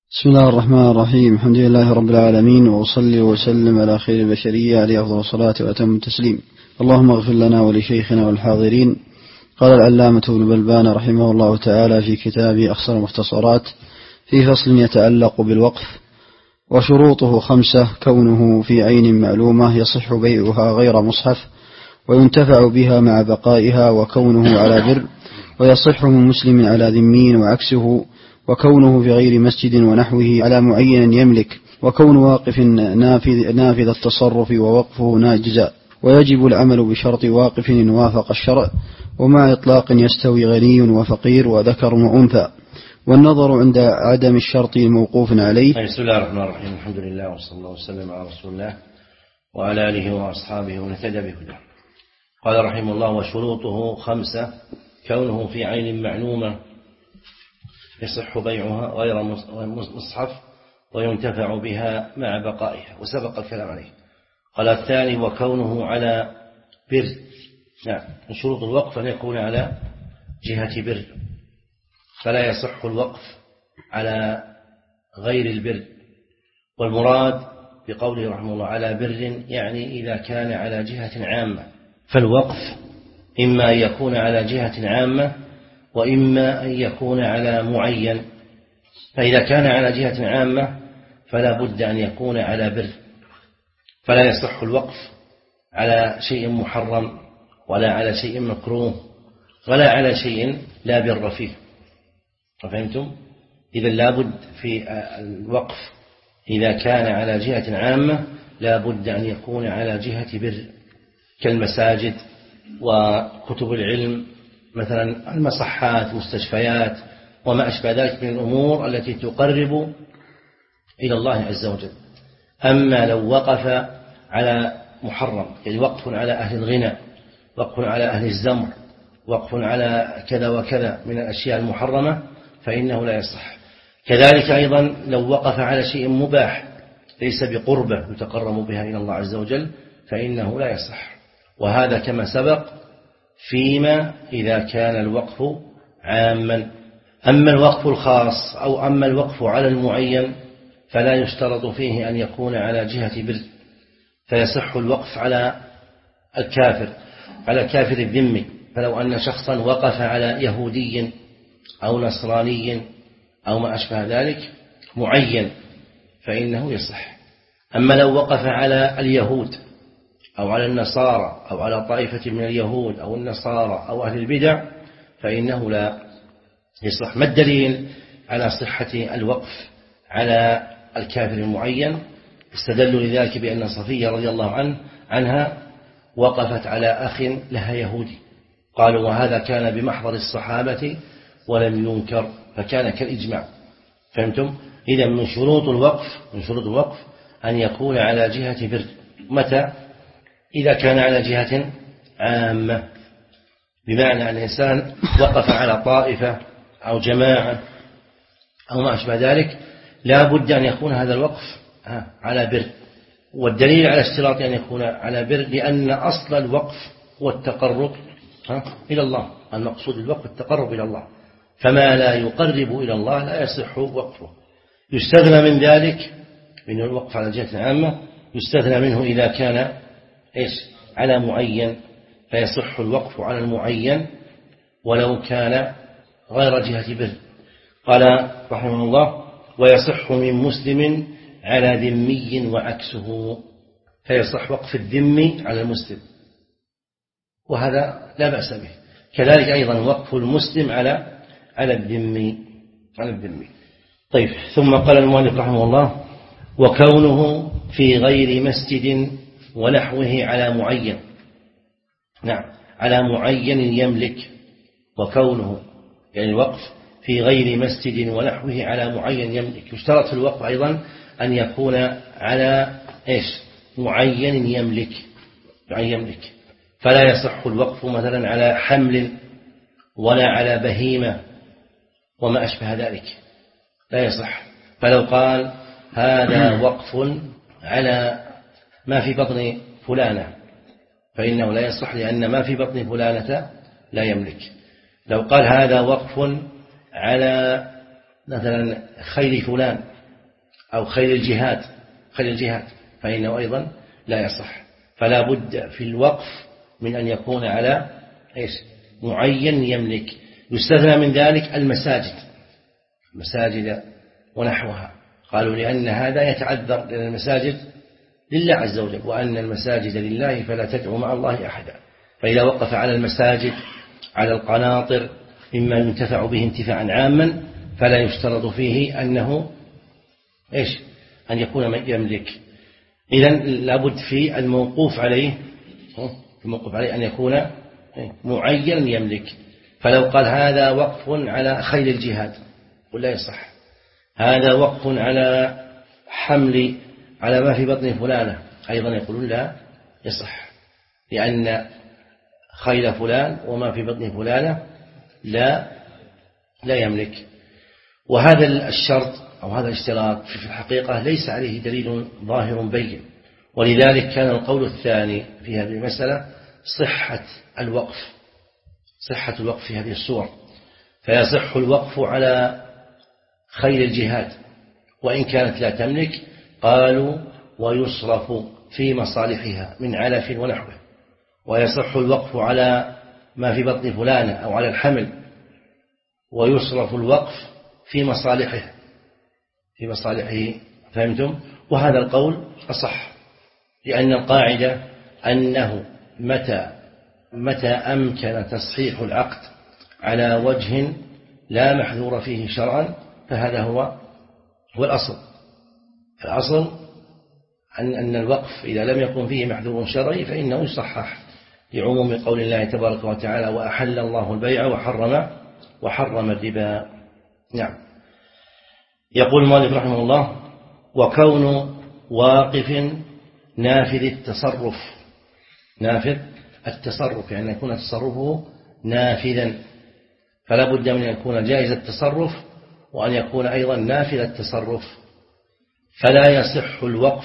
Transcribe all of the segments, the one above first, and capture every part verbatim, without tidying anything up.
بسم الله الرحمن الرحيم. الحمد لله رب العالمين، وأصلي وسلم على خير البشرية عليه أفضل الصلاة وأتم التسليم. اللهم اغفر لنا ولشيخنا والحاضرين. قال العلامة ابن بلبان رحمه الله تعالى في كتابه أخصر المختصرات في فصل يتعلق بالوقف: وشروطه خمسة: كونه في عين معلومة يصح بيعها غير مصحف وينتفع بها مع بقائها، وكونه على بر ويصح من مسلم على ذمي وعكسه، وكونه في غير مسجد ونحوه على معين يملك، وكون واقف نافذ, نافذ التصرف ووقفه ناجزا، ويجب العمل بشرط واقف إن وافق الشرع، ومع إطلاق يستوي غني وفقير وذكر وأنثى، والنظر عند عدم الشرط موقوف عليه. بسم الله الرحمن الرحيم. الحمد لله وصلى الله وسلم على رسول الله وعلى آله وأصحابه ونهتدى بهداه. قال رحمه الله: وشروطه خمسة: كونه في عين معلومة يصح بيعها غير مصحف وينتفع بها مع بقائها، وسبق الكلام عليه. قال الثاني: وكونه على بر. نعم، من شروط الوقف أن يكون على جهة بر، فلا يصح الوقف على غير البر. والمراد بقوله رحمه الله على بر يعني إذا كان على جهة عامة، فالوقف إما أن يكون على جهة عامة وإما أن يكون على معين. فإذا كان على جهة عامة فلا بد أن يكون على بر، فلا يصح الوقف على شيء محرم ولا على شيء مكروه ولا على شيء لا بر فيه. فهمتم؟ إذا لابد في الوقف إذا كان على جهة عامة لابد أن يكون على جهة بر، كالمساجد وكتب العلم مثلا، المصحات، مستشفيات، وما أشبه ذلك من الأمور التي تقرب إلى الله عز وجل. أما لو وقف على محرم، يعني وقف على أهل الغنى، وقف على أهل الزمر، وقف على كذا وكذا من الأشياء المحرمة، فإنه لا يصح. كذلك أيضا لو وقف على شيء مباح ليس بقربة يتقرب بها إلى الله عز وجل، فإنه لا يصح. وهذا كما سبق فيما إذا كان الوقف عاما. أما الوقف الخاص أو أما الوقف على المعين فلا يشترط فيه أن يكون على جهة بر، فيصح الوقف على الكافر، على الكافر الذمي. فلو أن شخصا وقف على يهودي أو نصراني أو ما أشبه ذلك معين فإنه يصح. أما لو وقف على اليهود أو على النصارى أو على طائفة من اليهود أو النصارى أو أهل البدع فإنه لا يصح. ما الدليل على صحة الوقف على الكافر المعين؟ استدلوا لذلك بأن صفية رضي الله عنه عنها وقفت على أخ لها يهودي، قالوا وهذا كان بمحضر الصحابة ولم ينكر، فكان كالإجماع. فهمتم؟ إذا من شروط الوقف من شروط الوقف أن يكون على جهة بر. متى؟ إذا كان على جهة عامة، بمعنى أن الإنسان وقف على طائفة أو جماعة أو ما أشبه ذلك، لا بد أن يكون هذا الوقف على بر. والدليل على اشتراط أن يكون على بر لأن أصل الوقف هو التقرب إلى الله. المقصود الوقف التقرب إلى الله، فما لا يقرب إلى الله لا يصح وقفه. يستثنى من ذلك من الوقف على جهة عامة، يستثنى منه إذا كان إيش على معين، فيصح الوقف على المعين ولو كان غير جهة بر. قال رحمه الله: ويصح من مسلم على ذمي وعكسه. فيصح وقف الذمي على المسلم، وهذا لا بأس به. كذلك أيضا وقف المسلم على على الذمي على الذمي. طيب، ثم قال المؤلف رحمه الله: وكونه في غير مسجد ونحوه على معين. نعم، على معين يملك. وكونه يعني الوقف في غير مسجد ونحوه على معين يملك. يشترط في الوقف أيضا أن يكون على إيش معين يملك يعني يملك. فلا يصح الوقف مثلا على حمل ولا على بهيمة وما أشبه ذلك، لا يصح. فلو قال هذا وقف على ما في بطن فلانة فإنه لا يصح، لأن ما في بطن فلانة لا يملك. لو قال هذا وقف على مثلا خيل فلان أو خيل الجهاد خيل الجهاد فإنه أيضا لا يصح. فلا بد في الوقف من أن يكون على إيش معين يملك. يستثنى من ذلك المساجد المساجد ونحوها، قالوا لأن هذا يتعذر، لأن المساجد لله عز وجل، وأن المساجد لله فلا تدعو مع الله أحدا. فإذا وقف على المساجد على القناطر مما ينتفع به انتفاعا عاما فلا يشترط فيه أنه إيش أن يكون يملك. إذن لابد في الموقوف عليه الموقوف عليه أن يكون معين يملك. فلو قال هذا وقف على خيل الجهاد قل لا يصح، هذا وقف على حمل على ما في بطن فلانة أيضا يقولون لا يصح، لأن خيل فلان وما في بطن فلانة لا لا يملك. وهذا الشرط أو هذا الاشتراط في الحقيقة ليس عليه دليل ظاهر بين، ولذلك كان القول الثاني في هذه المسألة صحة الوقف صحة الوقف في هذه الصور. فيصح الوقف على خيل الجهاد وإن كانت لا تملك، قالوا ويصرف في مصالحها من علف ونحوه. ويصح الوقف على ما في بطن فلانة أو على الحمل، ويصرف الوقف في مصالحه في مصالحه فهمتم؟ وهذا القول أصح، لأن القاعدة أنه متى متى أمكن تصحيح العقد على وجه لا محذور فيه شرعا فهذا هو هو الأصل. الأصل أن أن الوقف إذا لم يكن فيه محذور شرعي فإنه يصحح، لعموم قول الله تبارك وتعالى وأحل الله البيع وحرم وحرم الربا. نعم. يقول المؤلف رحمه الله وكون واقف نافذ التصرف نافذ التصرف يعني يكون تصرفه نافذا، فلا بد من أن يكون جائز التصرف وأن يكون أيضا نافذ التصرف. فلا يصح الوقف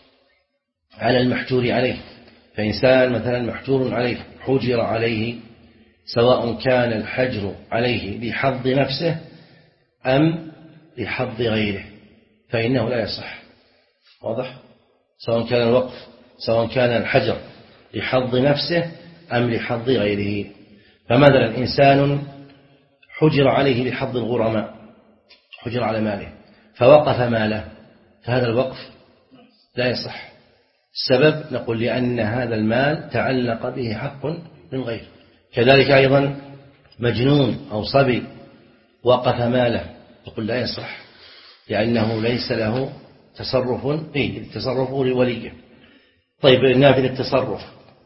على المحجور عليه، فإنسان مثلا محجور عليه حجر عليه سواء كان الحجر عليه لحظ نفسه أم لحظ غيره فإنه لا يصح. واضح؟ سواء كان الوقف سواء كان الحجر لحظ نفسه أم لحظ غيره. فمثلا إنسان حجر عليه لحظ الغرماء، حجر على ماله فوقف ماله، فهذا الوقف لا يصح. السبب نقول لأن هذا المال تعلق به حق من غيره. كذلك أيضا مجنون أو صبي وقف ماله نقول لا يصح، لأنه ليس له تصرف إيه التصرف لوليه. طيب نافذ التصرف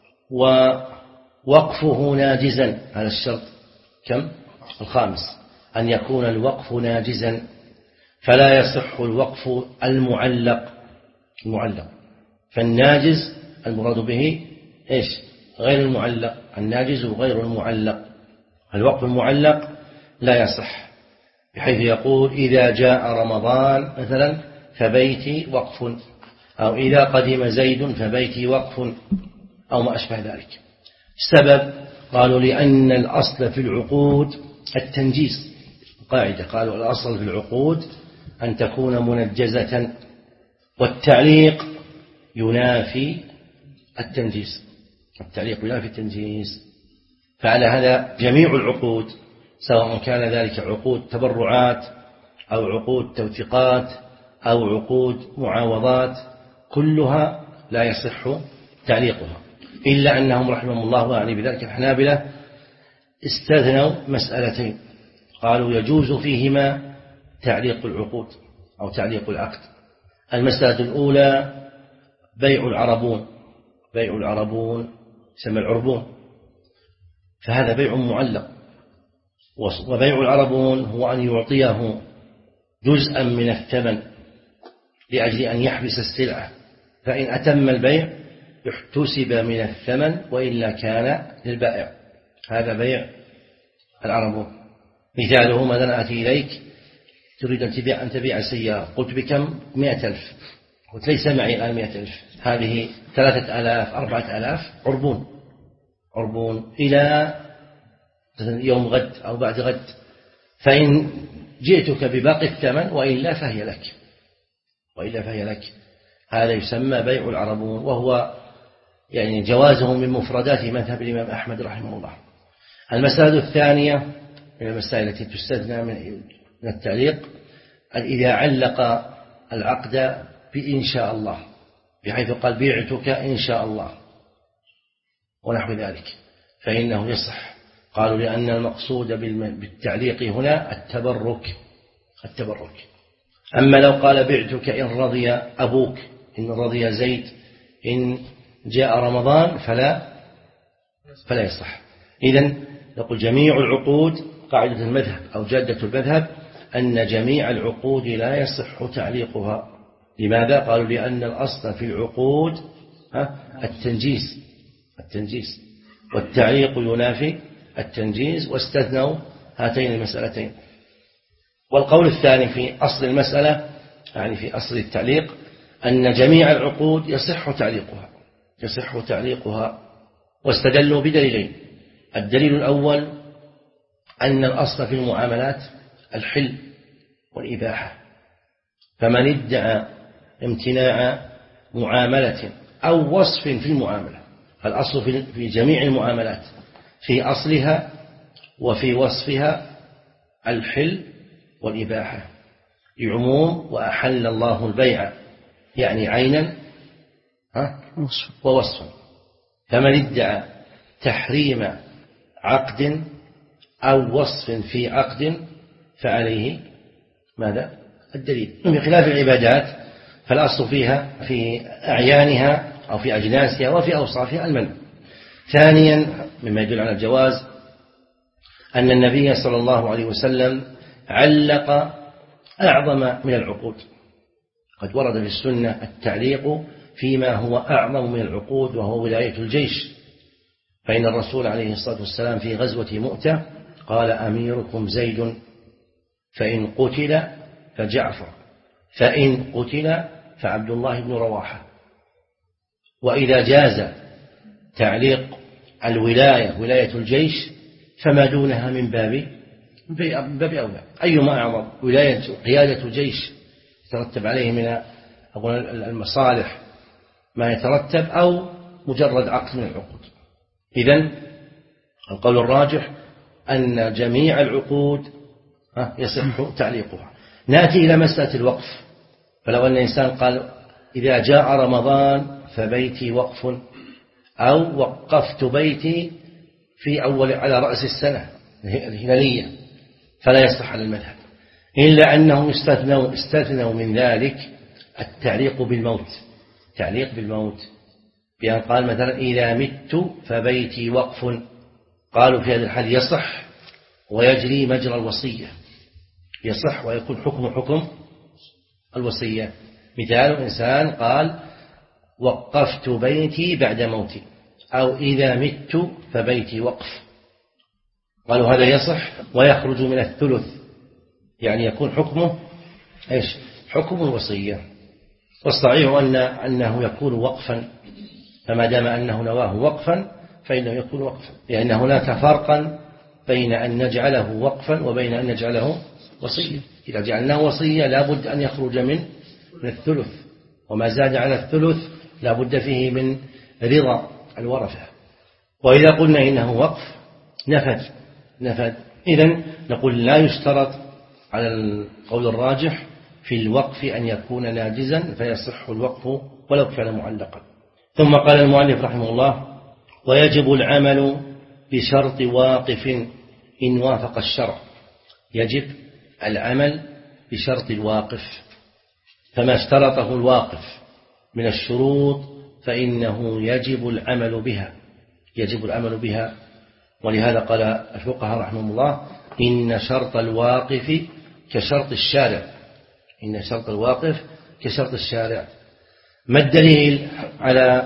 ووقفه ناجزا، هذا الشرط كم؟ الخامس، أن يكون الوقف ناجزا. فلا يصح الوقف المعلق المعلق فالناجز المراد به إيش؟ غير المعلق، الناجز غير المعلق. الوقف المعلق لا يصح، بحيث يقول إذا جاء رمضان مثلا فبيتي وقف، أو إذا قدم زيد فبيتي وقف، أو ما أشبه ذلك. السبب قالوا لأن الأصل في العقود التنجيز، قاعدة قالوا الأصل في العقود أن تكون منجزة، والتعليق ينافي التنجيز التعليق ينافي التنجيز. فعلى هذا جميع العقود سواء كان ذلك عقود تبرعات أو عقود توثيقات أو عقود معاوضات كلها لا يصح تعليقها، إلا أنهم رحمهم الله وعني بذلك الحنابلة استثنوا مسألتين، قالوا يجوز فيهما تعليق العقود أو تعليق العقد. المسألة الأولى بيع العربون، بيع العربون يسمى العربون، فهذا بيع معلق. وبيع العربون هو أن يعطيه جزءا من الثمن لأجل أن يحبس السلعة، فإن أتم البيع احتسب من الثمن وإلا كان للبائع. هذا بيع العربون. مثاله مثلا أتي إليك تريد أن تبيع, أن تبيع سيارة، قلت بكم؟ مئة ألف، قلت ليس معي الآن مئة ألف، هذه ثلاثة آلاف أربعة آلاف عربون عربون إلى يوم غد أو بعد غد، فإن جئتك بباقي الثمن وإلا فهي لك. وإلا فهي لك. هذا يسمى بيع العربون، وهو يعني جوازه من مفردات مذهب الإمام أحمد رحمه الله. المسألة الثانية من المسائل التي تستثنى من التعليق إذا علق العقد بإن شاء الله، بحيث قال بيعتك إن شاء الله ونحو ذلك، فإنه يصح. قالوا لأن المقصود بالتعليق هنا التبرك التبرك أما لو قال بعتك إن رضي أبوك، إن رضي زيد، إن جاء رمضان فلا فلا يصح. إذن نقول جميع العقود، قاعدة المذهب أو جادة المذهب أن جميع العقود لا يصح تعليقها. لماذا؟ قالوا لأن الأصل في العقود التنجيز التنجيز والتعليق ينافي التنجيز، واستثنوا هاتين المسألتين. والقول الثاني في أصل المسألة، يعني في أصل التعليق، أن جميع العقود يصح تعليقها يصح تعليقها واستدلوا بدليلين. الدليل الأول أن الأصل في المعاملات الحل والإباحة، فمن ادعى امتناع معاملة أو وصف في المعاملة، الأصل في جميع المعاملات في أصلها وفي وصفها الحل والإباحة، لعموم وأحل الله البيع، يعني عينا ووصفا. فمن ادعى تحريم عقد أو وصف في عقد فعليه ماذا؟ الدليل. بخلاف العبادات فالأصل فيها في أعيانها أو في أجناسها وفي أوصافها المنع. ثانيا مما يدل على الجواز أن النبي صلى الله عليه وسلم علق أعظم من العقود. قد ورد في السنة التعليق فيما هو أعظم من العقود، وهو ولاية الجيش. فإن الرسول عليه الصلاة والسلام في غزوة مؤتة قال أميركم زيد، فإن قتل فجعفر، فإن قتل فعبد الله بن رواحة. وإذا جاز تعليق الولاية ولاية الجيش فما دونها من باب من باب أولى. أيما أعظم، ولاية قيادة الجيش يترتب عليه من المصالح ما يترتب، أو مجرد عقد من العقود. إذن القول الراجح أن جميع العقود يصح تعليقها. نأتي إلى مسألة الوقف. فلو أن إنسان قال إذا جاء رمضان فبيتي وقف، أو وقفت بيتي في أول على رأس السنة الهلالية، فلا يصح على المذهب، إلا أنهم استثنوا, استثنوا من ذلك التعليق بالموت. تعليق بالموت بأن قال مثلا إذا مت فبيتي وقف، قالوا في هذا الحال يصح ويجري مجرى الوصية، يصح ويكون حكم حكم الوصية. مثال إنسان قال وقفت بيتي بعد موتي، أو إذا مت فبيتي وقف، قالوا هذا يصح ويخرج من الثلث، يعني يكون حكمه إيش؟ حكم الوصية. والصحيح أن أنه يكون وقفا، فما دام أنه نواه وقفا فإنه يكون وقفا، لأن هناك فرقا بين أن نجعله وقفا وبين أن نجعله وصية. إذا جعلناه وصية لا بد أن يخرج من من الثلث، وما زاد على الثلث لا بد فيه من رضا الورثة. وإذا قلنا إنه وقف نفذ نفذ إذن نقول لا يشترط على القول الراجح في الوقف أن يكون ناجزا، فيصح الوقف ولو كان معلقا. ثم قال المؤلف رحمه الله: ويجب العمل بشرط واقف إن وافق الشرع. يجب العمل بشرط الواقف، فما اشترطه الواقف من الشروط فإنه يجب العمل بها يجب العمل بها ولهذا قال الفقهاء رحمهم الله: إن شرط الواقف كشرط الشارع إن شرط الواقف كشرط الشارع. ما الدليل على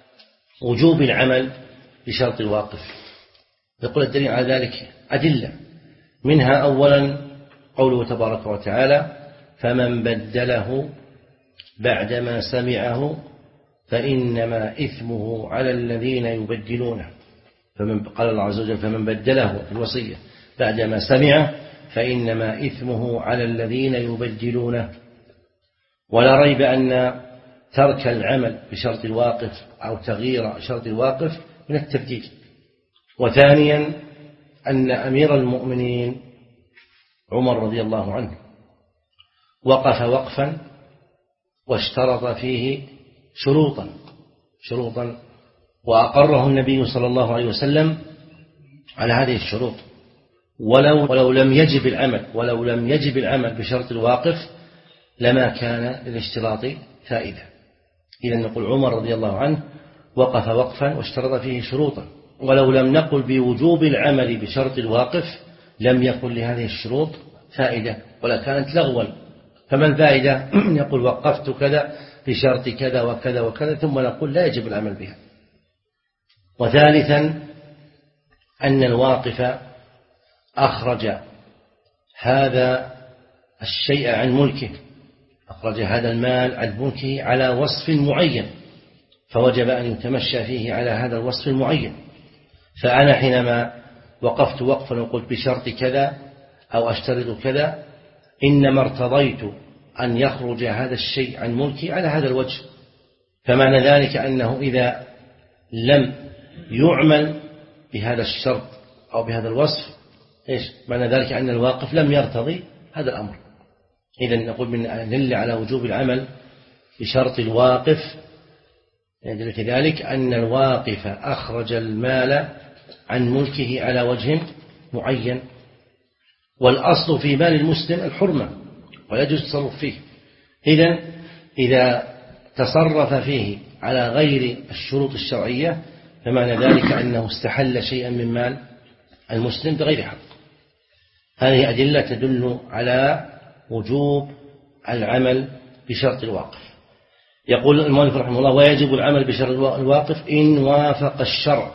وجوب العمل بشرط الواقف؟ يقول الدليل على ذلك أدلة، منها أولا قوله تبارك وتعالى: فمن بدله بعدما سمعه فإنما إثمه على الذين يبدلونه. فمن قال الله عز وجل: فمن بدله الوصية بعدما سمعه فإنما إثمه على الذين يبدلونه. ولا ريب أن ترك العمل بشرط الواقف أو تغيير شرط الواقف من التبديل. وثانيا أن أمير المؤمنين عمر رضي الله عنه وقف وقفا واشترط فيه شروطا شروطا وأقره النبي صلى الله عليه وسلم على هذه الشروط. ولو, ولو لم يجب العمل ولو لم يجب العمل بشرط الواقف لما كان للاشتراط فائدة. إذا نقول عمر رضي الله عنه وقف وقفا واشترط فيه شروطا، ولو لم نقل بوجوب العمل بشرط الواقف لم يكن لهذه الشروط فائدة ولا كانت لغوا. فما الفائدة يقول وقفت كذا بشرط كذا وكذا وكذا ثم نقول لا يجب العمل بها. وثالثا أن الواقف أخرج هذا الشيء عن ملكه، أخرج هذا المال عن ملكه على وصف معين، فوجب أن يتمشى فيه على هذا الوصف المعين. فأنا حينما وقفت وقفا وقلت بشرط كذا أو أشترط كذا إنما ارتضيت أن يخرج هذا الشيء عن ملكي على هذا الوجه. فمعنى ذلك أنه إذا لم يعمل بهذا الشرط أو بهذا الوصف إيش معنى ذلك؟ أن الواقف لم يرتضي هذا الأمر. إذن نقول من دل على وجوب العمل بشرط الواقف يدل كذلك أن الواقف أخرج المال عن ملكه على وجه معين. والأصل في مال المسلم الحرمة ولا يجوز التصرف فيه. إذن إذا تصرف فيه على غير الشروط الشرعية فمعنى ذلك أنه استحل شيئا من مال المسلم بغير حق. هذه أدلة تدل على وجوب العمل بشرط الواقف. يقول المؤلف رحمه الله ويجب العمل بشرط الواقف إن وافق الشرع.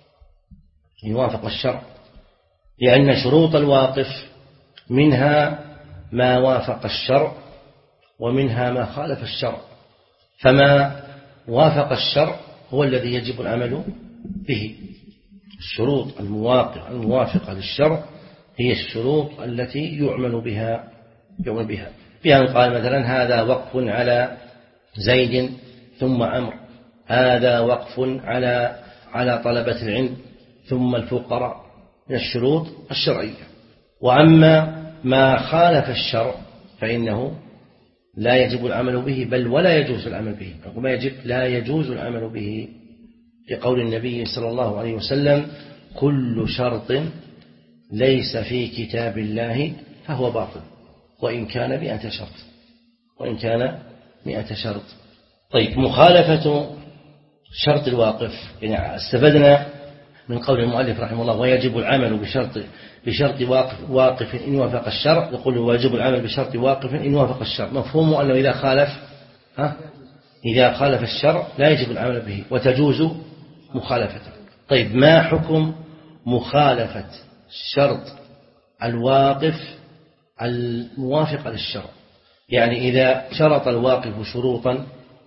إن وافق الشرع لأن شروط الواقف منها ما وافق الشرع ومنها ما خالف الشرع، فما وافق الشرع هو الذي يجب العمل به. الشروط الموافقة الموافقة للشرع هي الشروط التي يعمل بها يعمل بها بأن قال مثلا هذا وقف على زيد ثم عمرو، هذا وقف على على طلبة العلم ثم الفقراء، من الشروط الشرعية. وأما ما خالف الشرع فإنه لا يجب العمل به بل ولا يجوز العمل به. وما يجب لا يجوز العمل به لقول النبي صلى الله عليه وسلم كل شرط ليس في كتاب الله فهو باطل وإن كان مئة شرط وإن كان مئة شرط. طيب مخالفة شرط الواقف، يعني استفدنا من قول المؤلف رحمه الله ويجب العمل بشرط بشرط واقف, واقف إن وافق الشرع، يقول ويجب العمل بشرط واقف إن وافق الشرع. مفهومه أنه إذا خالف ها إذا خالف الشرع لا يجب العمل به وتجوز مخالفته. طيب ما حكم مخالفة شرط الواقف الموافقة للشرع؟ يعني إذا شرط الواقف شروطا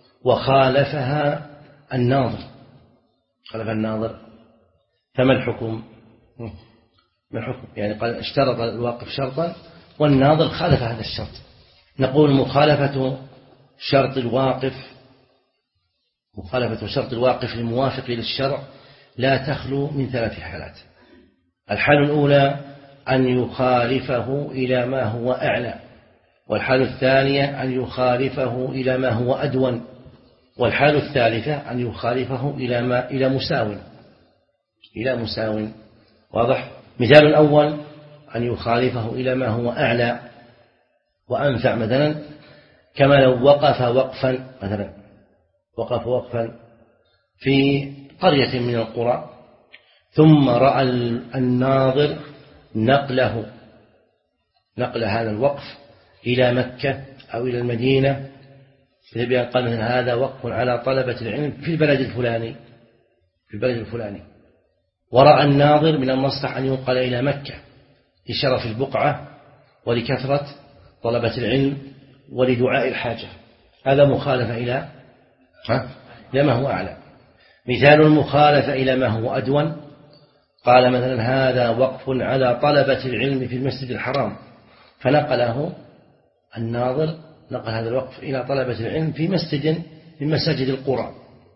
وخالفها الناظر خالف الناظر فما الحكم؟ ما الحكم؟ يعني قال اشترط الواقف شرطا والناظر خالف هذا الشرط. نقول مخالفة شرط الواقف مخالفة شرط الواقف الموافق للشرع لا تخلو من ثلاث حالات. الحالة الأولى أن يخالفه إلى ما هو أعلى، والحالة الثانية أن يخالفه إلى ما هو أدون، والحالة الثالثة أن يخالفه إلى ما إلى مساو إلى مساو. واضح؟ مثال الأول أن يخالفه إلى ما هو أعلى وأنفع، مثلا كما لو وقف وقفا مثلا وقف وقفا في قرية من القرى ثم رأى الناظر نقله نقل هذا الوقف إلى مكة أو إلى المدينة، بأن قال هذا وقف على طلبة العلم في البلد الفلاني في البلد الفلاني ورأى الناظر من المصلحة أن ينقل إلى مكة لشرف البقعة ولكثرة طلبة العلم ولدعاء الحاجة، هذا مخالفة إلى إلى ما هو أعلى. مثال المخالفة إلى ما هو أدون، قال مثلا هذا وقف على طلبة العلم في المسجد الحرام فنقله الناظر نقل هذا الوقف إلى طلبة العلم في مسجد من مساجد القرى،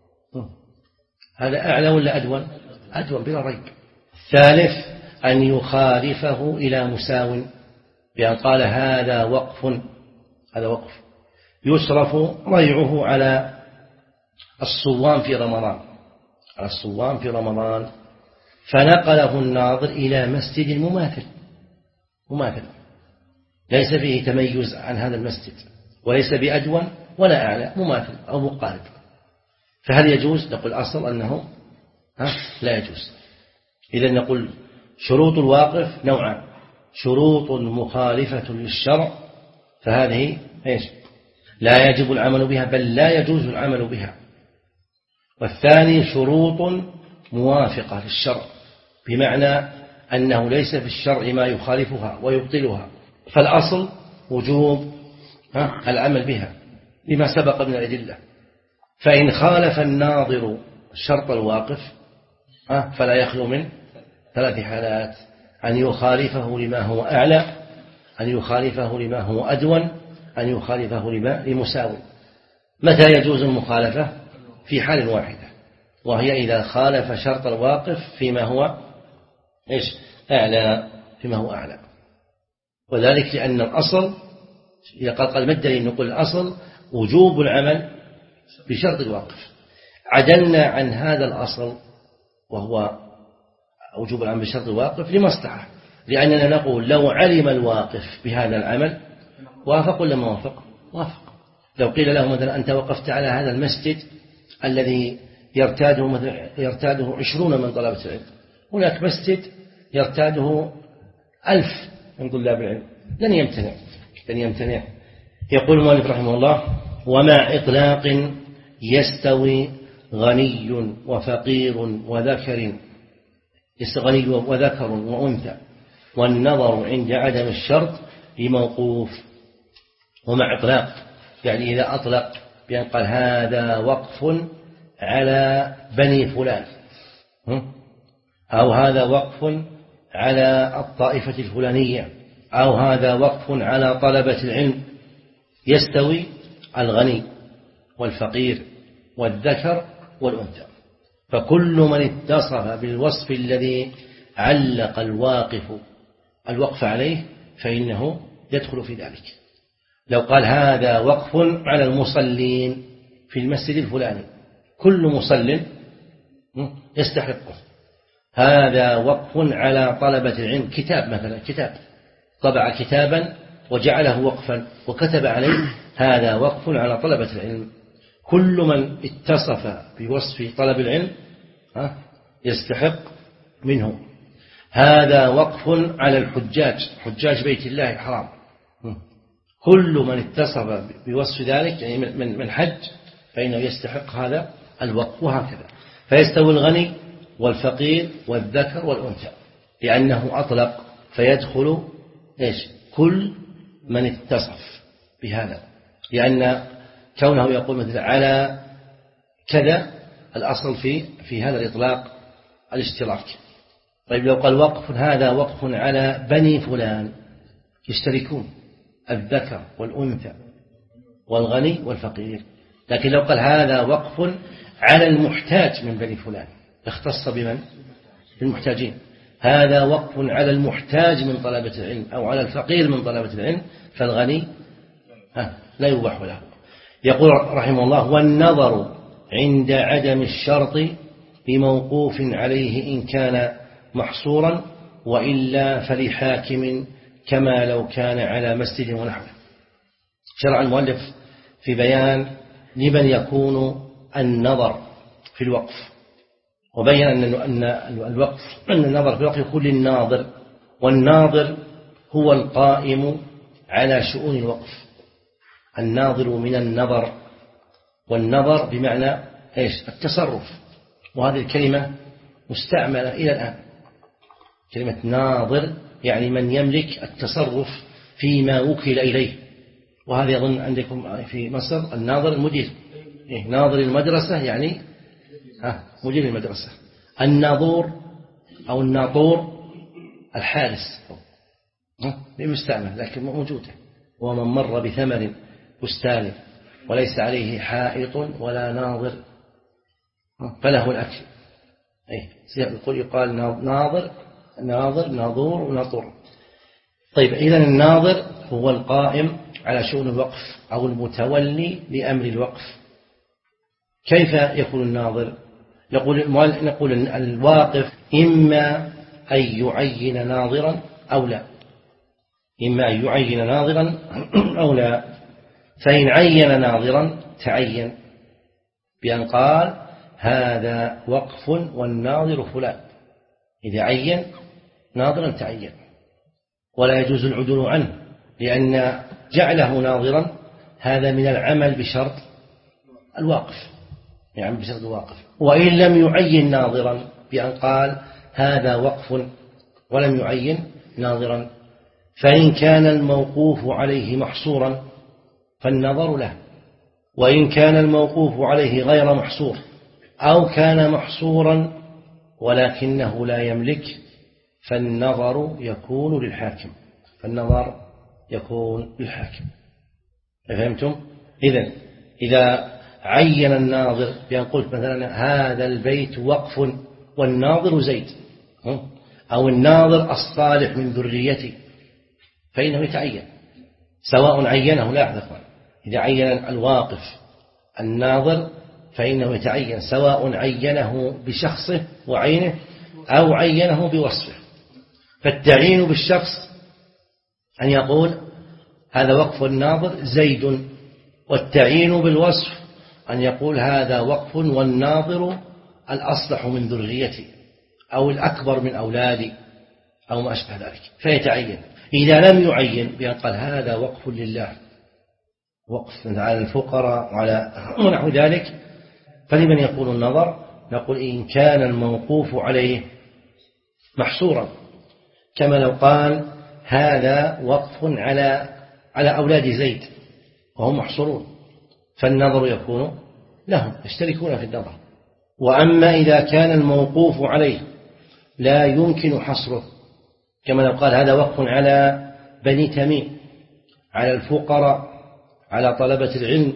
هذا أعلى ولا أدون؟ أدون بلا ريب. الثالث أن يخالفه إلى مساو، بأن قال هذا وقف، هذا وقف يصرف ريعه على الصوام في رمضان، على الصوام في رمضان، فنقله الناظر إلى مسجد مماثل، مماثل ليس فيه تميز عن هذا المسجد، وليس بأدون ولا أعلى، مماثل أو مقارب، فهل يجوز؟ نقول أصل أنه ها لا يجوز. إذن نقول شروط الواقف نوعان: شروط مخالفة للشرع فهذه إيش؟ لا يجب العمل بها بل لا يجوز العمل بها. والثاني شروط موافقة للشرع، بمعنى أنه ليس في الشرع ما يخالفها ويبطلها، فالأصل وجوب العمل بها لما سبق من الأدلة. فإن خالف الناظر شرط الواقف فلا يخلو من ثلاث حالات: أن يخالفه لما هو أعلى، أن يخالفه لما هو أدون، أن يخالفه لما لمساوي. متى يجوز المخالفة؟ في حال واحدة، وهي إذا خالف شرط الواقف فيما هو إيش؟ أعلى، فيما هو أعلى. وذلك لأن الأصل قال قال ما الدليل؟ نقول الأصل وجوب العمل بشرط الواقف. عدلنا عن هذا الأصل وهو وجوب العمل بشرط الواقف لمصلحة، لأننا نقول لو علم الواقف بهذا العمل وافق ولا ما وافق؟ وافق. لو قيل له مثلا أنت وقفت على هذا المسجد الذي يرتاده مثلا يرتاده عشرون من طلبة العلم، هناك مسجد يرتاده ألف من طلاب العلم، لن يمتنع، لن يمتنع. يقول المؤلف رحمه الله: ومع إطلاق يستوي غني وفقير وذكر، غني وذكر وأنثى، والنظر عند عدم الشرط لموقوف. ومع إطلاق يعني إذا أطلق بأن قال هذا وقف على بني فلان، أو هذا وقف على الطائفة الفلانية، أو هذا وقف على طلبة العلم، يستوي الغني والفقير والذكر والأنثى. فكل من اتصف بالوصف الذي علق الواقف الوقف عليه فإنه يدخل في ذلك. لو قال هذا وقف على المصلين في المسجد الفلاني، كل مصل يستحقه. هذا وقف على طلبة العلم، كتاب مثلا، كتاب طبع كتابا وجعله وقفا وكتب عليه، هذا وقف على طلبة العلم. كل من اتصف بوصف طلب العلم يستحق منه. هذا وقف على الحجاج، حجاج بيت الله الحرام، كل من اتصف بوصف ذلك يعني من من حج فإنه يستحق هذا الوقف، وهكذا. فيستوي الغني والفقير والذكر والأنثى، لأنه أطلق فيدخل إيش؟ كل من اتصف بهذا، لأن كونه يقول مثلا على كذا الأصل في في هذا الإطلاق الاشتراك. طيب لو قال وقف هذا وقف على بني فلان يشتركون، الذكر والأنثى والغني والفقير. لكن لو قال هذا وقف على المحتاج من بني فلان اختص بمن؟ بالمحتاجين. هذا وقف على المحتاج من طلبة العلم أو على الفقير من طلبة العلم، فالغني لا يباح له. يقول رحمه الله: والنظر عند عدم الشرط بموقوف عليه إن كان محصورا، وإلا فلحاكم كما لو كان على مسجد ونحوه. شرع المؤلف في بيان لمن يكون النظر في الوقف، وبين أن الوقف أن النظر في الوقف يكون للناظر، والناظر هو القائم على شؤون الوقف. الناظر من النظر، والنظر بمعنى إيش؟ التصرف، وهذه الكلمة مستعملة إلى الآن. كلمة ناظر يعني من يملك التصرف فيما وكل إليه، وهذا يظن عندكم في مصر الناظر المدير، إيه؟ ناظر المدرسة يعني ها مدير المدرسة. الناظور أو الناطور الحارس، مستعمل لكن موجودة. ومن مر بثمر بستان وليس عليه حائط ولا ناظر فله الأكل. يقول يقال ناظر ناظر ناظور وناطر. طيب إذن الناظر هو القائم على شؤون الوقف أو المتولي لأمر الوقف. كيف يكون الناظر؟ نقول نقول الواقف إما أن يعين ناظرا أو لا، إما أن يعين ناظرا أو لا. فإن عين ناظرا تعين بأن قال هذا وقف والناظر فلان. إذا عين ناظرا تعين، ولا يجوز العدول عنه، لأن جعله ناظرا هذا من العمل بشرط الواقف، يعني بشرط الواقف. وإن لم يعين ناظرا بأن قال هذا وقف ولم يعين ناظرا، فإن كان الموقوف عليه محصورا فالنظر له، وإن كان الموقوف عليه غير محصور أو كان محصورا ولكنه لا يملك فالنظر يكون للحاكم. فالنظر يكون للحاكم. فهمتم؟ إذن إذا عين الناظر بأن قلت مثلا هذا البيت وقف والناظر زيد، أو الناظر الصالح من ذريتي، فإنه يتعين سواء عينه. لا أحذف، إذا عين الواقف الناظر فإنه يتعين سواء عينه بشخصه وعينه أو عينه بوصفه. فالتعيين بالشخص أن يقول هذا وقف الناظر زيد، والتعيين بالوصف أن يقول هذا وقف والناظر الأصلح من ذريتي أو الأكبر من أولادي أو ما أشبه ذلك، فيتعين. إذا لم يعين بأن قال هذا وقف لله، وقف على الفقراء وعلى ونحو ذلك، فلمن يكون النظر؟ نقول إن كان الموقوف عليه محصورا، كما لو قال هذا وقف على على أولاد زيد وهم محصورون، فالنظر يكون لهم، يشتركون في النظر. وأما إذا كان الموقوف عليه لا يمكن حصره، كما لو قال هذا وقف على بني تميم، على الفقراء، على طلبة العلم،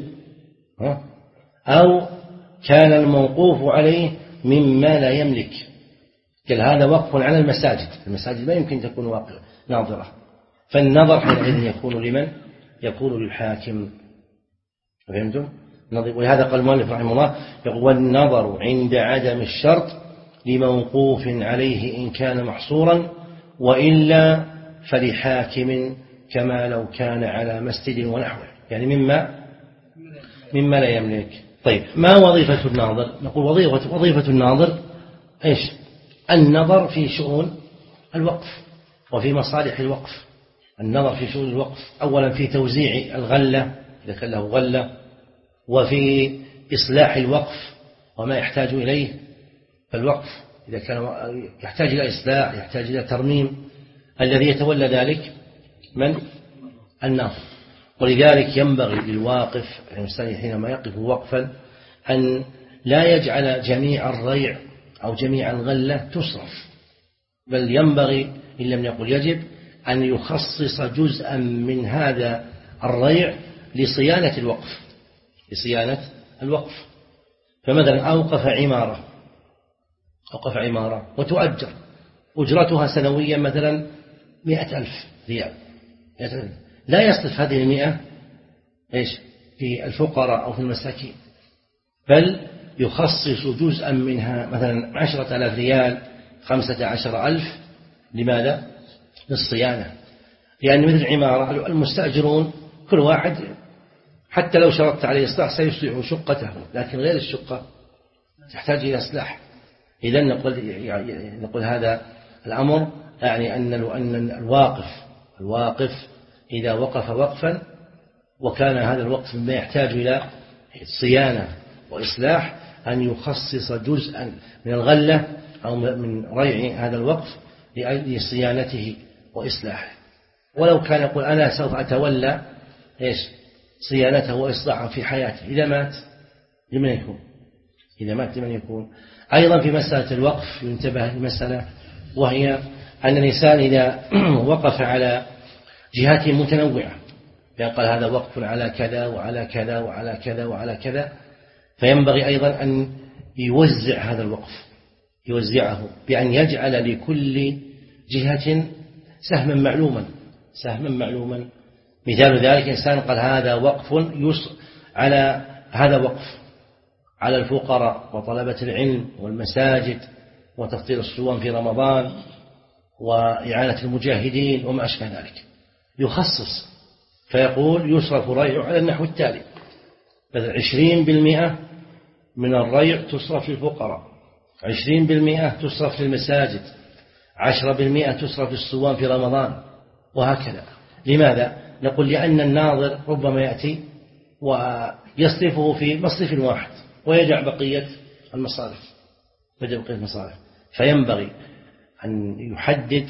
أو كان الموقوف عليه مما لا يملك، قال هذا وقف على المساجد، المساجد ما يمكن تكون واقع ناظرة، فالنظر حينئذ يكون لمن؟ يكون للحاكم. فهمتم؟ ولهذا قال المؤلف رحمه الله والنظر عند عدم الشرط لموقوف عليه إن كان محصورا، وإلا فلحاكم كما لو كان على مسجد ونحوه، يعني مما مما لا يملك. طيب ما وظيفة الناظر؟ نقول وظيفة وظيفة الناظر إيش؟ النظر في شؤون الوقف وفي مصالح الوقف. النظر في شؤون الوقف أولا في توزيع الغلة إذا كان له غلة، وفي إصلاح الوقف وما يحتاج إليه. فالوقف إذا كان يحتاج إلى إصلاح، يحتاج إلى ترميم، الذي يتولى ذلك من؟ الناظر. ولذلك ينبغي للواقف الإنسان حينما يقف وقفا أن لا يجعل جميع الريع أو جميع الغلة تصرف، بل ينبغي إن لم يقل يجب أن يخصص جزءا من هذا الريع لصيانة الوقف، لصيانة الوقف. فمثلا أوقف عمارة أوقف عمارة وتؤجر، أجرتها سنويا مثلا مئة ألف ريال، لا يصرف هذه المئة إيش في الفقراء أو في المساكين، بل يخصص جزءا منها مثلا عشرة آلاف ريال، خمسة عشر ألف. لماذا؟ للصيانة. لأن مثل عمارة المستأجرون كل واحد حتى لو شرطت عليه إصلاح سيصلح شقته، لكن غير الشقة تحتاج إلى إصلاح. إذن نقول, نقول هذا الأمر يعني أن أن الواقف الواقف إذا وقف وقفا وكان هذا الوقف ما يحتاج إلى صيانة وإصلاح، أن يخصص جزءا من الغلة أو من ريع هذا الوقف لأجل صيانته وإصلاحه. ولو كان يقول أنا سوف أتولى إيش صيانته وإصلاحه في حياته، إذا مات لمن يكون؟ إذا مات لمن يكون؟ أيضا في مسألة الوقف ينتبه لمسألة، وهي أن الإنسان إذا وقف على جهات متنوعة بأن قال هذا وقف على كذا وعلى كذا وعلى كذا وعلى كذا، فينبغي أيضا أن يوزع هذا الوقف، يوزعه بأن يجعل لكل جهة سهما معلوما سهما معلوما. مثال ذلك إنسان قال هذا وقف على هذا وقف على الفقراء وطلبة العلم والمساجد وتفطير الصوم في رمضان وإعانة المجاهدين وما أشبه ذلك، يخصص فيقول يصرف ريع على النحو التالي: مثلا عشرين بالمئة من الريع تصرف للفقراء، عشرين بالمئة تصرف للمساجد، عشرة بالمئة تصرف للصوم في رمضان، وهكذا. لماذا؟ نقول لأن الناظر ربما يأتي ويصرفه في مصرف واحد ويدع بقية المصارف يدع بقية المصارف فينبغي أن يحدد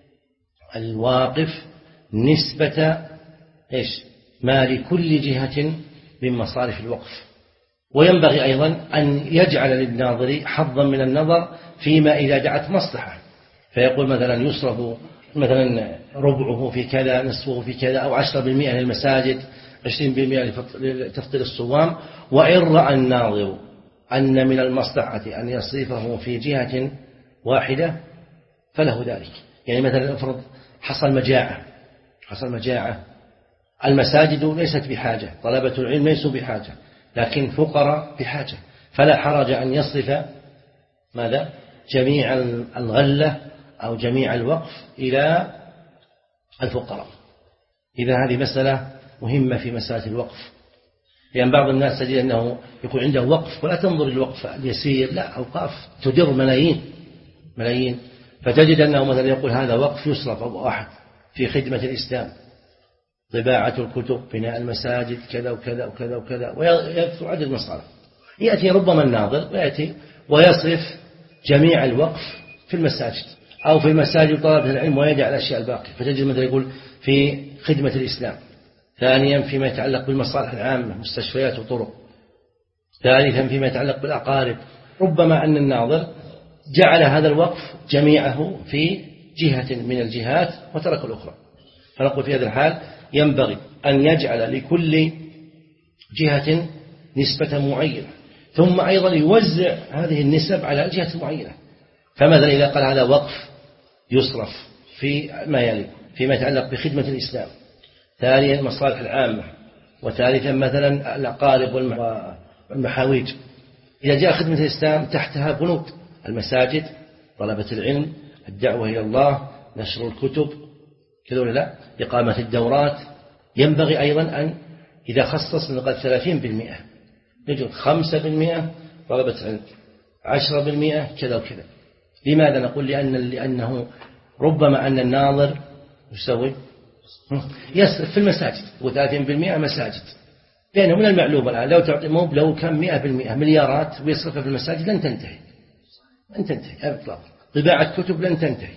الواقف نسبة إيش ما لكل جهة من مصارف الوقف، وينبغي أيضا أن يجعل للناظر حظا من النظر فيما إذا دعت مصلحة، فيقول مثلا يصرف مثلا ربعه في كذا، نصفه في كذا، أو عشرة بالمئة للمساجد، عشرين بالمئة لتفطير الصوام. وإن رأى الناظر أن من المصلحة أن يصرفه في جهة واحدة فله ذلك. يعني مثلا افرض حصل مجاعة حصل مجاعة المساجد ليست بحاجة، طلبة العلم ليسوا بحاجة، لكن فقراء بحاجة، فلا حرج أن يصرف ماذا؟ جميع الغلة أو جميع الوقف إلى الفقراء. إذا هذه مسألة مهمة في مسألة الوقف، لأن بعض الناس تجد أنه يكون عنده وقف ولا تنظر الوقف اليسير، لا، أوقاف تدر ملايين ملايين، فتجد أنه مثلا يقول هذا وقف يصرف أو أحد في خدمة الإسلام، طباعة الكتب، بناء المساجد، كذا وكذا وكذا وكذا، ويذكر عدد المصارف. يأتي ربما الناظر ويأتي ويصرف جميع الوقف في المساجد أو في المساجد طلبة العلم ويدع الأشياء الباقية، فتجد مثلا يقول في خدمة الإسلام، ثانيا فيما يتعلق بالمصالح العامة، مستشفيات وطرق، ثالثا فيما يتعلق بالأقارب. ربما أن الناظر جعل هذا الوقف جميعه في جهة من الجهات وترك الأخرى، فنقول في هذا الحال ينبغي أن يجعل لكل جهة نسبة معينة، ثم أيضا يوزع هذه النسب على الجهة المعينة. فمثلا إذا قال هذا وقف يصرف في ما يلي فيما يتعلق بخدمة الإسلام، ثانيا المصالح العامة، وثالثا مثلا الأقارب والمحاويج. إذا جاء خدمة الإسلام تحتها بنود: المساجد، طلبة العلم، الدعوة إلى الله، نشر الكتب، كذا ولا لا، إقامة الدورات. ينبغي أيضا أن إذا خصص نقول ثلاثين بالمئة نجد خمسة بالمئة طلبة علم، عشرة بالمئة كذا وكذا. لماذا نقول؟ لأن لأنه ربما أن الناظر يسوي يصرف في المساجد، وثلاثين بالمئة مساجد، لأنه من المعلوم الآن لو تعطي موب لو كان مئة بالمئة مليارات ويصرفها في المساجد لن تنتهي لن تنتهي أطلاقا. طباعة كتب لن تنتهي،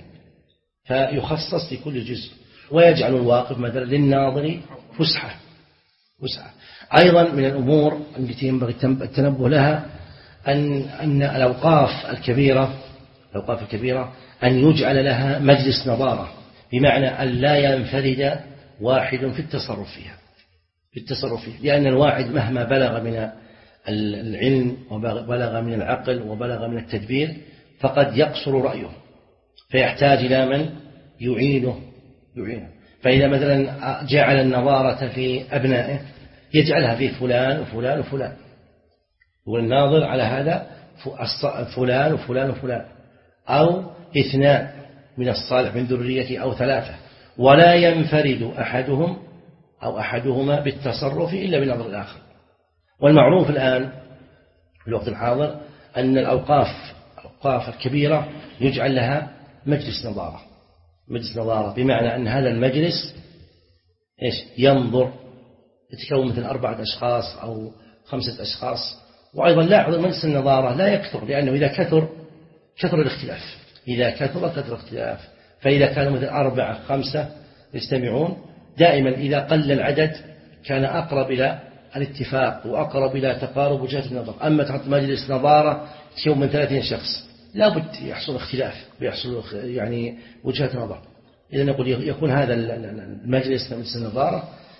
فيخصص لكل جزء، ويجعل الواقف مثلا للناظر فسحة فسحة. أيضا من الأمور التي ينبغي التنبه لها أن أن الأوقاف الكبيرة الأوقاف الكبيرة أن يجعل لها مجلس نظارة، بمعنى أن لا ينفرد واحد في التصرف فيها في التصرف فيها لأن الواحد مهما بلغ من العلم وبلغ من العقل وبلغ من التدبير فقد يقصر رأيه، فيحتاج إلى من يعينه يعينه فإذا مثلا جعل النظارة في أبنائه يجعلها في فلان وفلان وفلان، والناظر على هذا فلان وفلان وفلان، أو اثنان من الصالح من ذريته أو ثلاثة، ولا ينفرد أحدهم أو أحدهما بالتصرف إلا بنظر الآخر. والمعروف الآن في الوقت الحاضر أن الأوقاف الأوقاف الكبيرة يجعل لها مجلس نظارة مجلس نظارة بمعنى أن هذا المجلس إيش ينظر، يتكون مثل أربعة أشخاص أو خمسة أشخاص. وأيضا لاحظ مجلس النظارة لا يكثر، لأنه إذا كثر كثر الاختلاف إذا كثر كثر الاختلاف فإذا كانوا مثل أربعة خمسة يستمعون دائما إذا قل العدد كان أقرب إلى الاتفاق وأقرب إلى تقارب وجهات النظر. أما تحط مجلس نظارة يوم من ثلاثين شخص لابد يحصل اختلاف ويحصل يعني وجهات نظر. إذا نقول يكون هذا المجلس مجلس النظارة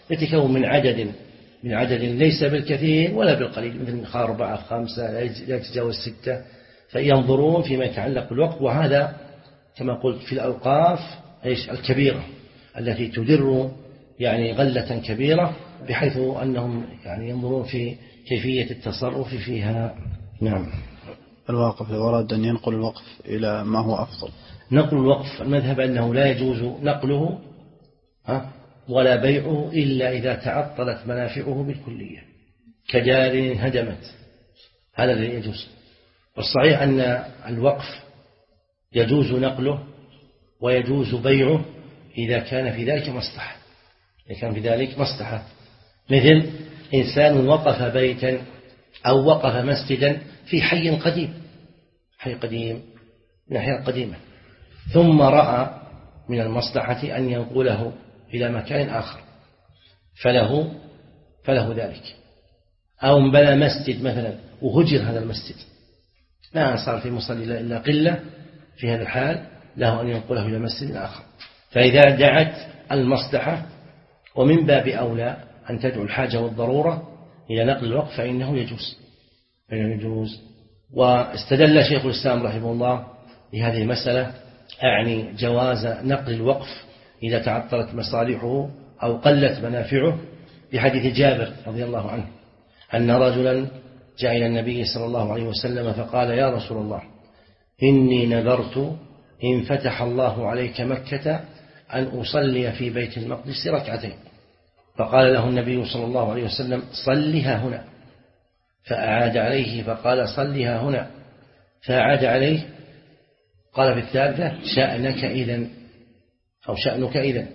يتكون من عدد من عدد ليس بالكثير ولا بالقليل، مثل أربعة خمسة لا يتجاوز ستة، فينظرون فيما يتعلق بالوقف. وهذا كما قلت في الأوقاف إيش الكبيرة التي تدر يعني غلة كبيرة، بحيث أنهم يعني ينظرون في كيفية التصرف فيها. نعم. الواقف لو أراد أن ينقل الوقف إلى ما هو أفضل، نقل الوقف المذهب أنه لا يجوز نقله ولا بيعه إلا إذا تعطلت منافعه بالكلية، كدار هدمت، هذا الذي يجوز. والصحيح أن الوقف يجوز نقله ويجوز بيعه إذا كان في ذلك مصلحة، إذا كان في ذلك مصلحة، مثل إنسان وقف بيتا أو وقف مسجدا في حي قديم، حي قديم من الأحياء القديمة، ثم رأى من المصلحة أن ينقله إلى مكان آخر، فله فله ذلك. أو بنى مسجد مثلا وهجر هذا المسجد، ما صار في مصلي إلا قلة، في هذا الحال له أن ينقله إلى مسجد آخر. فإذا دعت المصلحة، ومن باب أولى أن تدعو الحاجة والضرورة إلى نقل الوقف، فإنه يجوز فإنه يجوز. واستدل شيخ الإسلام رحمه الله لهذه المسألة، أعني جواز نقل الوقف إذا تعطلت مصالحه أو قلت منافعه، بحديث جابر رضي الله عنه أن رجلا جاء إلى النبي صلى الله عليه وسلم فقال: يا رسول الله، إني نذرت إن فتح الله عليك مكة أن أصلي في بيت المقدس ركعتين. فقال له النبي صلى الله عليه وسلم: صلها هنا. فأعاد عليه فقال: صلها هنا. فأعاد عليه، قال في الثالثة: شأنك إذن، أو شأنك إذن.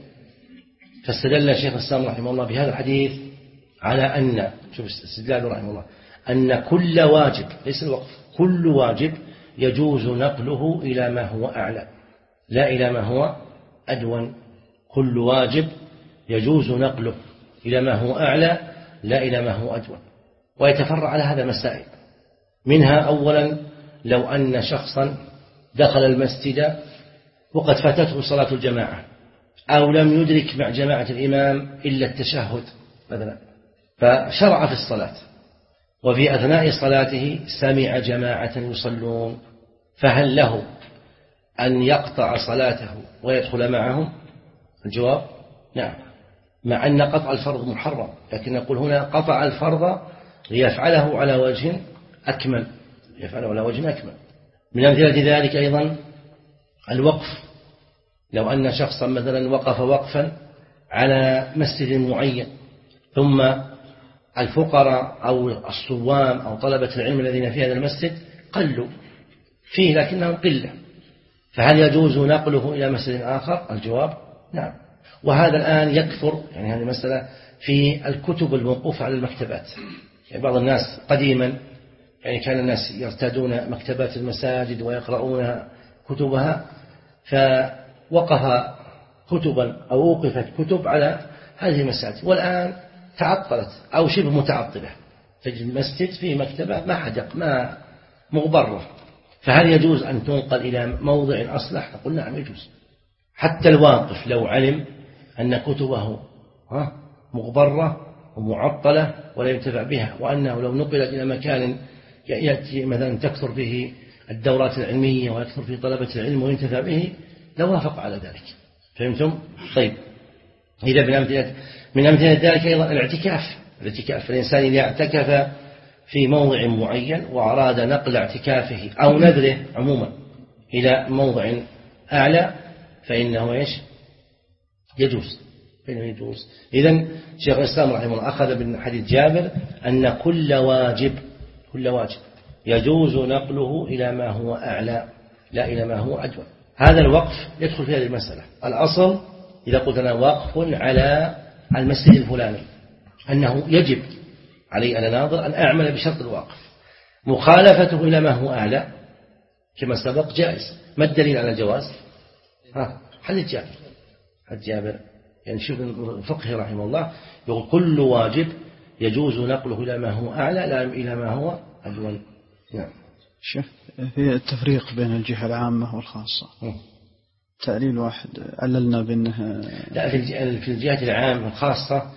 فاستدل شيخ الإسلام رحمه الله بهذا الحديث على أن، شوف استدلال رحمه الله، أن كل واجب، ليس الوقف، كل واجب يجوز نقله إلى ما هو أعلى لا إلى ما هو أدون. كل واجب يجوز نقله إلى ما هو أعلى لا إلى ما هو أدون. ويتفرع على هذا مسائل، منها أولا لو أن شخصا دخل المسجد وقد فاتته صلاة الجماعة، أو لم يدرك مع جماعة الإمام إلا التشهد مثلا، فشرع في الصلاة، وفي أثناء صلاته سمع جماعة يصلون، فهل له أن يقطع صلاته ويدخل معهم؟ الجواب: نعم، مع أن قطع الفرض محرم، لكن نقول هنا قطع الفرض ليفعله على وجه أكمل، يفعله على وجه أكمل. من أمثلة ذلك أيضا الوقف، لو أن شخصا مثلا وقف وقفا على مسجد معين، ثم الفقراء أو الصوام أو طلبة العلم الذين في هذا المسجد قلوا فيه لكنهم قلة، فهل يجوز نقله إلى مسجد آخر؟ الجواب: نعم. وهذا الآن يكثر، يعني هذه المسألة في الكتب الموقوفة على المكتبات. يعني بعض الناس قديما يعني كان الناس يرتادون مكتبات المساجد ويقرؤون كتبها، فوقف كتبا أو وقفت كتب على هذه المساجد، والآن تعطلت أو شبه متعطلة، تجد المسجد فيه مكتبة ما حدق ما مغبرة، فهل يجوز أن تنقل إلى موضع أصلح؟ نقول نعم يجوز. حتى الواقف لو علم أن كتبه مغبرة ومعطلة ولا ينتفع بها، وأنه لو نقلت إلى مكان يأتي مثلا تكثر فيه الدورات العلمية ويكثر فيه طلبة العلم وينتفع به، لوافق على ذلك. فهمتم؟ طيب، إذا من أمثلة من أمثلة ذلك أيضا الاعتكاف. الاعتكاف، الإنسان إذا اعتكف في موضع معين وأراد نقل اعتكافه أو نذره عموما إلى موضع أعلى، فإنه إيش؟ يجوز، فإنه يجوز. إذن شيخ الإسلام رحمه الله أخذ من حديث جابر أن كل واجب كل واجب يجوز نقله إلى ما هو أعلى لا إلى ما هو أدون. هذا الوقف يدخل في هذه المسألة. الأصل إذا قلت أنا وقف على المسجد الفلاني أنه يجب علي أن ناظر أن أعمل بشرط الوقف. مخالفته إلى ما هو أعلى كما سبق جائز. ما الدليل على الجواز؟ ها حديث جابر حديث جابر يعني شوف الفقه رحمه الله يقول كل واجب يجوز نقله إلى ما هو أعلى لا إلى ما هو أدون. نعم. شوف في التفريق بين الجهة العامة والخاصة. م. تعليل واحد عللنا بأنها لا في الجهة العامة والخاصة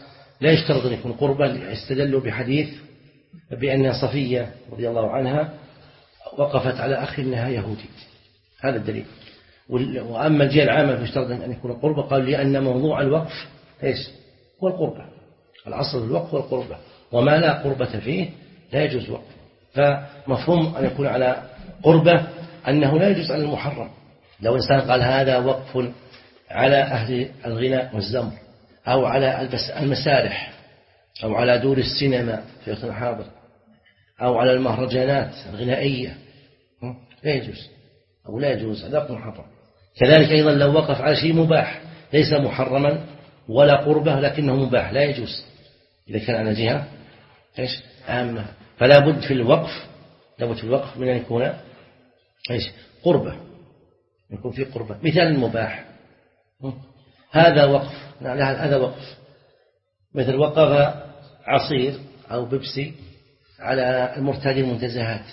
لا يشترط أن يكون قربا. استدلوا بحديث بأن صفية رضي الله عنها وقفت على أخ لها يهودي، هذا الدليل. وأما الجهة العامة يشترط أن يكون قربا، قال لأن موضوع الوقف إيش هو القربة، الأصل في الوقف هو القربة، وما لا قربة فيه لا يجوز وقف. فمفهوم أن يكون على قربة أنه لا يجوز على المحرم. لو إنسان قال هذا وقف على أهل الغناء والزمر، أو على المسارح، أو على دور السينما في وقت الحاضر، أو على المهرجانات الغنائية، لا يجوز أو لا يجوز، هذا محرم. كذلك أيضا لو وقف على شيء مباح ليس محرما ولا قربة لكنه مباح لا يجوز إذا كان على جهة إيش عامة. فلا بد في الوقف لابد في الوقف من أن يكون إيش قربة، يكون في قربة. مثال المباح هذا وقف، هذا وقف، مثل وقف عصير أو بيبسي على المرتادي المنتزهات،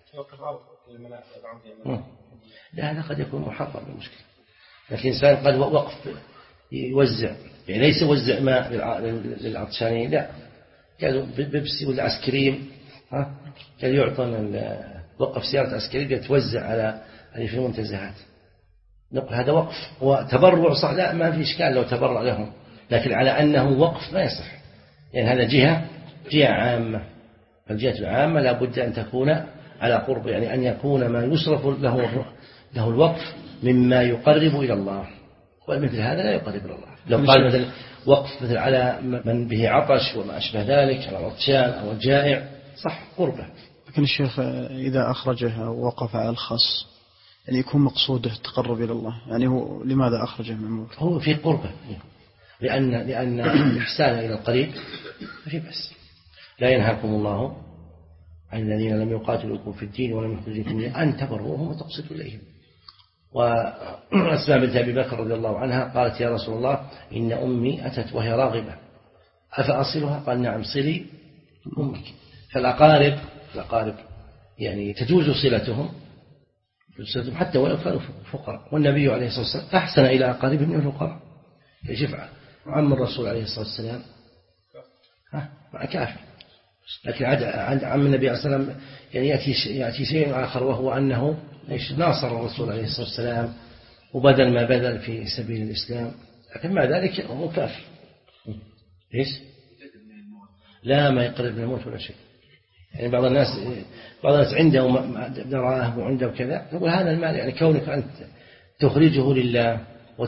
لا هذا قد يكون محرم المشكلة. لكن إنسان قد وقف يوزع، يعني ليس يوزع ماء للعطشانين، لا قالوا بيبسي ولا آيسكريم، ها قال يعطون وقف سيارة آيسكريم يتوزع على اللي في المنتزهات، نقول هذا وقف وتبرع صح، لا ما في إشكال لو تبرع لهم، لكن على أنه وقف ما يصح، يعني هذا جهة جهة عامة. الجهة العامة لا بد أن تكون على قرب، يعني أن يكون ما يصرف له له الوقف مما يقرب إلى الله، ومثل هذا لا يقرب إلى الله. لو قال مثل وقف مثل على من به عطش وما أشبه ذلك، على العطشان أو الجائع، صح قربة. لكن الشيخ إذا أخرجها ووقف على الخاص يعني يكون مقصوده التقرب إلى الله، يعني هو لماذا أخرجه من الموت؟ هو في قربة، لأن لأن الإحسان إلى القريب في بس. لا ينهاكم الله عن الذين لم يقاتلوكم في الدين ولم يخرجوكم أن تبروهم وتقسطوا إليهم. وأسماء بنت أبي بكر رضي الله عنها قالت يا رسول الله إن أمي أتت وهي راغبة أفأصلها؟ قال نعم صلي أمك. فالأقارب الأقارب يعني تجوز صلتهم حتى ولو كانوا فقراء، والنبي عليه الصلاة والسلام أحسن إلى أقاربه من الفقراء. يجب عم الرسول عليه الصلاة والسلام مع كافر، لكن عند عم النبي عليه الصلاة والسلام يعني يأتي يأتي شيء آخر، وهو أنه ناصر الرسول عليه الصلاة والسلام وبذل ما بذل في سبيل الإسلام، لكن مع ذلك هو كافر. إيش؟ لا ما يقرب من الموت ولا شيء. يعني بعض الناس بعض الناس عنده دراهم وعنده كذا، نقول هذا المال يعني كونك أنت تخرجه لله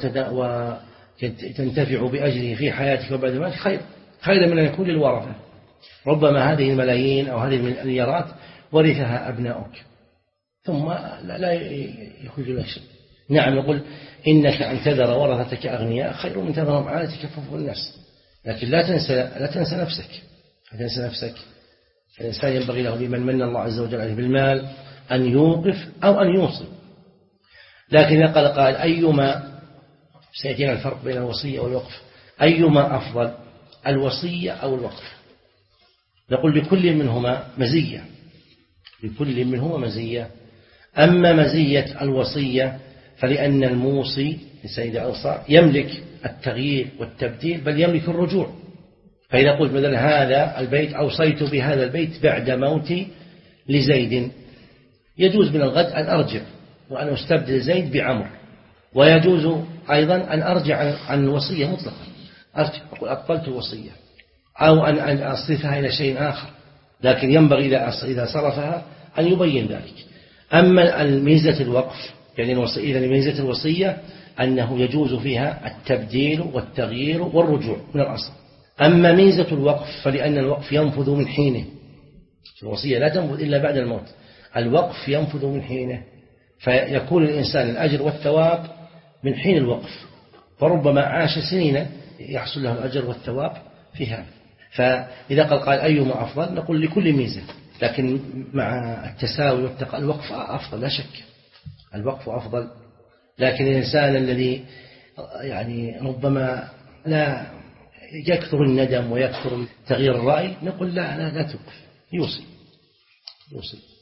وتنتفع بأجره في حياتك وبعد ما خير خير من أن يكون للورثة. ربما هذه الملايين أو هذه المليارات ورثها أبناؤك ثم لا يخرج لك شيء. نعم نقول إنك أن تذر ورثتك أغنياء خير من تذرهم عالة يكففهم الناس، لكن لا تنسى لا تنسى نفسك لا تنسى نفسك. الإنسان ينبغي له لمن من الله عز وجل عليه بالمال أن يوقف أو أن يوصل. لكن قال قال أيما، سيأتينا الفرق بين الوصية والوقف، أيما أفضل الوصية أو الوقف؟ نقول لكل منهما مزية، لكل منهما مزية. أما مزية الوصية فلأن الموصي السيد أوصى يملك التغيير والتبديل، بل يملك الرجوع. فإذا قلت مثلا هذا البيت أوصيت بهذا البيت بعد موتي لزيد، يجوز من الغد أن أرجع وأن أستبدل زيد بعمر، ويجوز أيضا أن أرجع عن الوصية مطلقا، أرجع أقول أبطلت الوصية، أو أن أصرفها إلى شيء آخر، لكن ينبغي إذا صرفها أن يبين ذلك. أما الميزة الوقف يعني الوصية، ميزة الوصية أنه يجوز فيها التبديل والتغيير والرجوع من الأصل. أما ميزة الوقف فلأن الوقف ينفذ من حينه، الوصية لا تنفذ إلا بعد الموت، الوقف ينفذ من حينه، فيكون الإنسان الأجر والثواب من حين الوقف، فربما عاش سنين يحصل له الأجر والثواب في هذا. فإذا قال قال أيما أفضل نقول لكل ميزة، لكن مع التساوي والتقى الوقف أفضل لا شك، الوقف أفضل. لكن الإنسان الذي يعني ربما لا يكثر الندم ويكثر تغيير الرأي نقول لا لا, لا توقف، يوصل يوصل